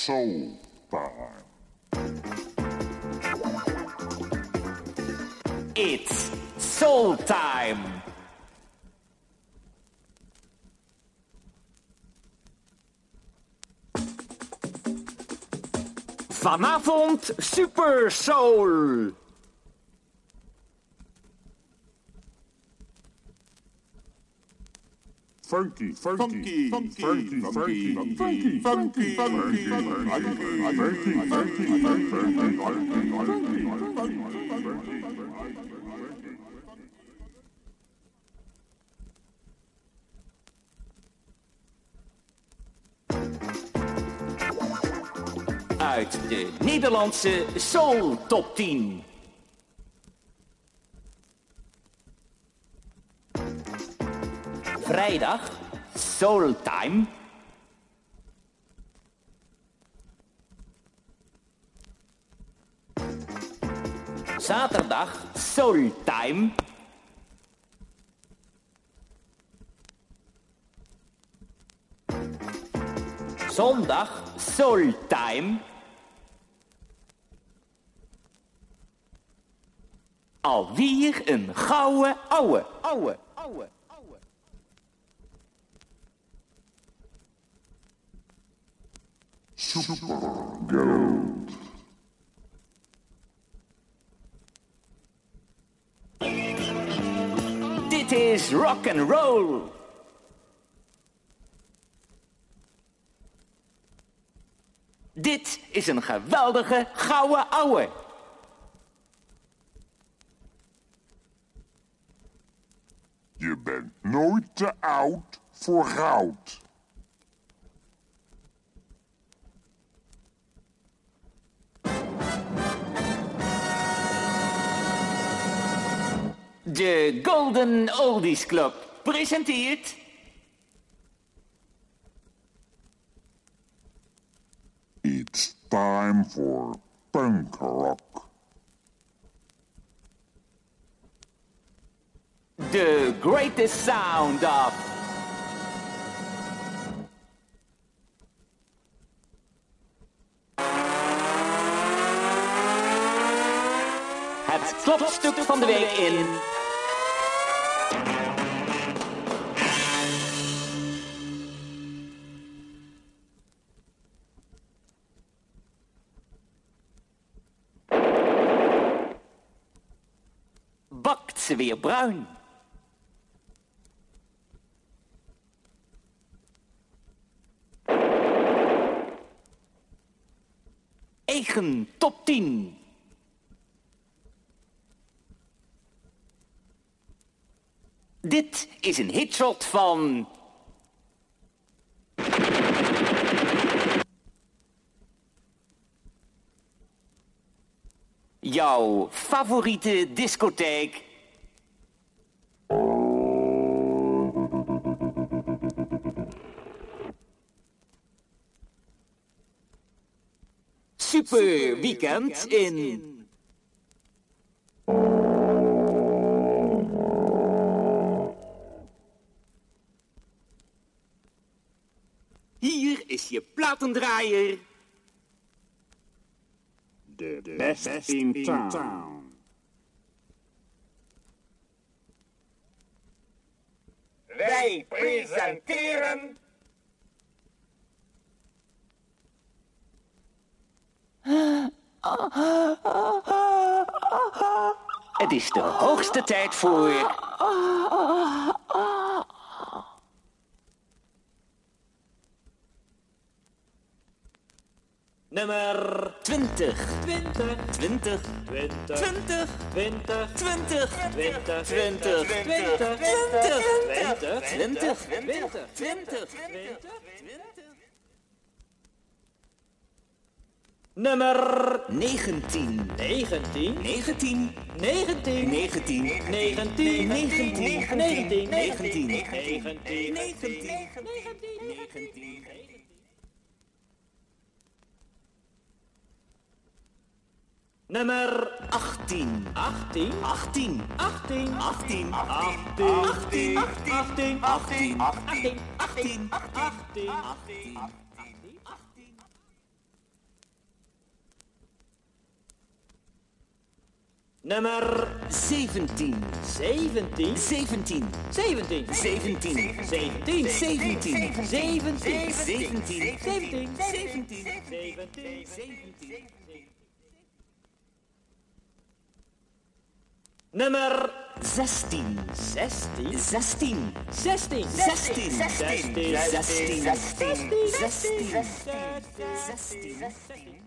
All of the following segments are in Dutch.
Soul Time. It's Soul Time. Vanavond Super Soul. Funky, funky, funky, funky, funky, funky, funky, Uit de Nederlandse Soul Top 10. Vrijdag Soul Time. Zaterdag Soul Time. Zondag Soul Time. Alweer een gouden ouwe. Super Gold. Dit is rock and roll. Dit is een geweldige gouden ouwe. Je bent nooit te oud voor goud. De Golden Oldies Club presenteert... It's time for punk rock. The greatest sound of... Het klopstuk van de week in... Bakt ze weer bruin. Eigen top 10. Dit is een hitshot van... jouw favoriete discotheek. Super weekend in... Hier is je platendraaier. The best in town. Wij presenteren... Het is de hoogste tijd voor... nummer 20. 20. 20. 20. 20. 20. 20. 20. 20. 20. 20. 20. Nummer 19. 19. 19. 19. 19. 19. 19. 19. 19. 19. 19. Nummer 18. 18. 18. 18. 18. 18. 18. 18. 18. 18. 18. 18. 18. Nummer 17. 17. 17. 17. 17. 17. 17. 17. 17. 17. 17. Nummer 16. 16. 16. 16. 16. 16. 16. 16.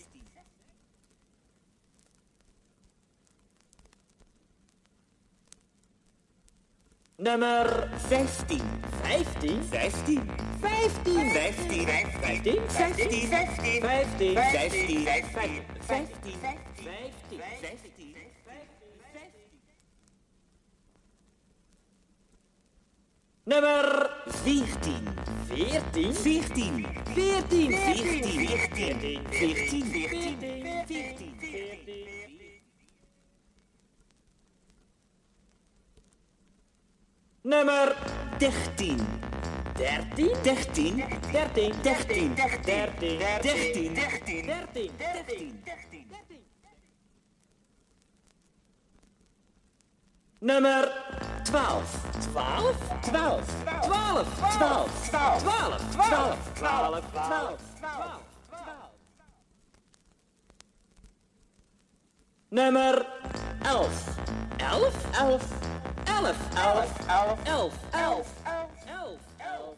Nummer 15. 15. 15. 15. 15. 15. 15. 15. 15. 15. 15. 15. Nummer 14. 14. 14. 14. 14. 14. 14. 14. Nummer 13. 13. 13. 13. 13. 13. 13. 13. 13. Nummer 12. 12. 12. 12. 12. 12. 12. 12. 12. Nummer 11. 11. 11. 11. 11. 11. 11. 11. 11.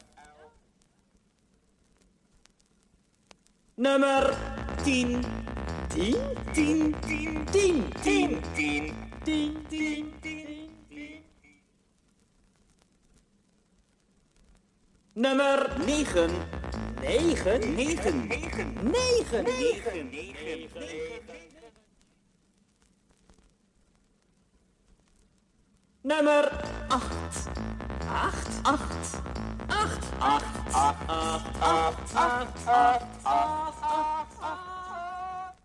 Nummer 10. 10. 10. 10. 10. 10. 10. 10. 10. Nummer 9. 9. 9. 9. 9. 9. Nummer 8. 8. 8. 8. 8. 8. 8. 8.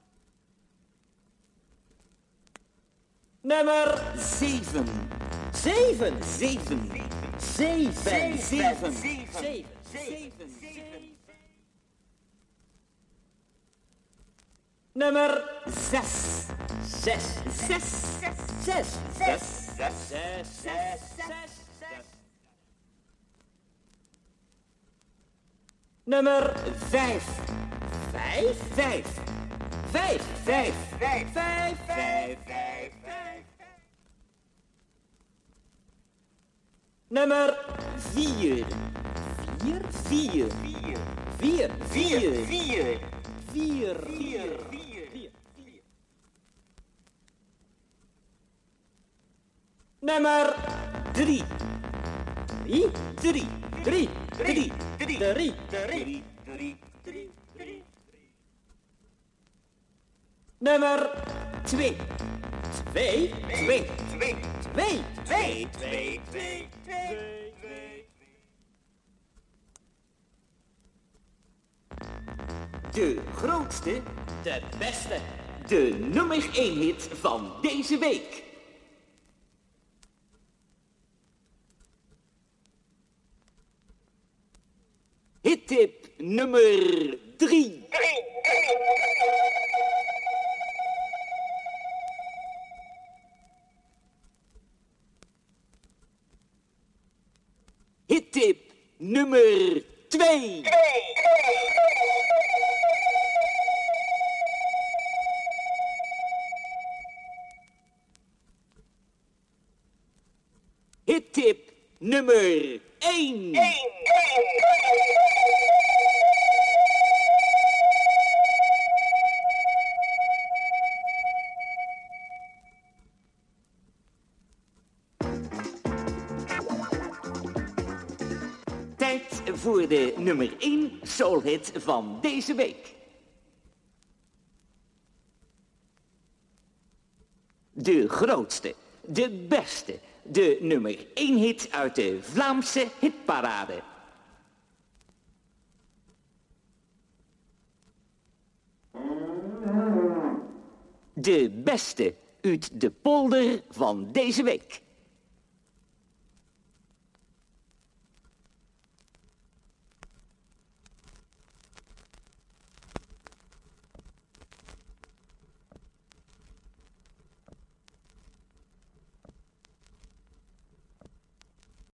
Nummer 7. 7. 7. 7. 7. 7. 7. Nummer 6. 6. 6. 6. 6. 6. Nummer 5. 5. 5. 5. 5. 5. 5. 5. 5. Nummer 4. 4. 4. 4. 4. 4. 4. Nummer 3. 3. 3. 3. 3. 3. 3. 3. Nummer 2. 2. 2. 2. 2. 2. 2. 2. De grootste, de beste, de nummer 1 hit van deze week. Hittip nummer 3. Hittip nummer 2. Hittip nummer 1. Tijd voor de nummer 1 soulhit van deze week. De grootste, de beste, de nummer 1 hit uit de Vlaamse hitparade. De beste uit de polder van deze week.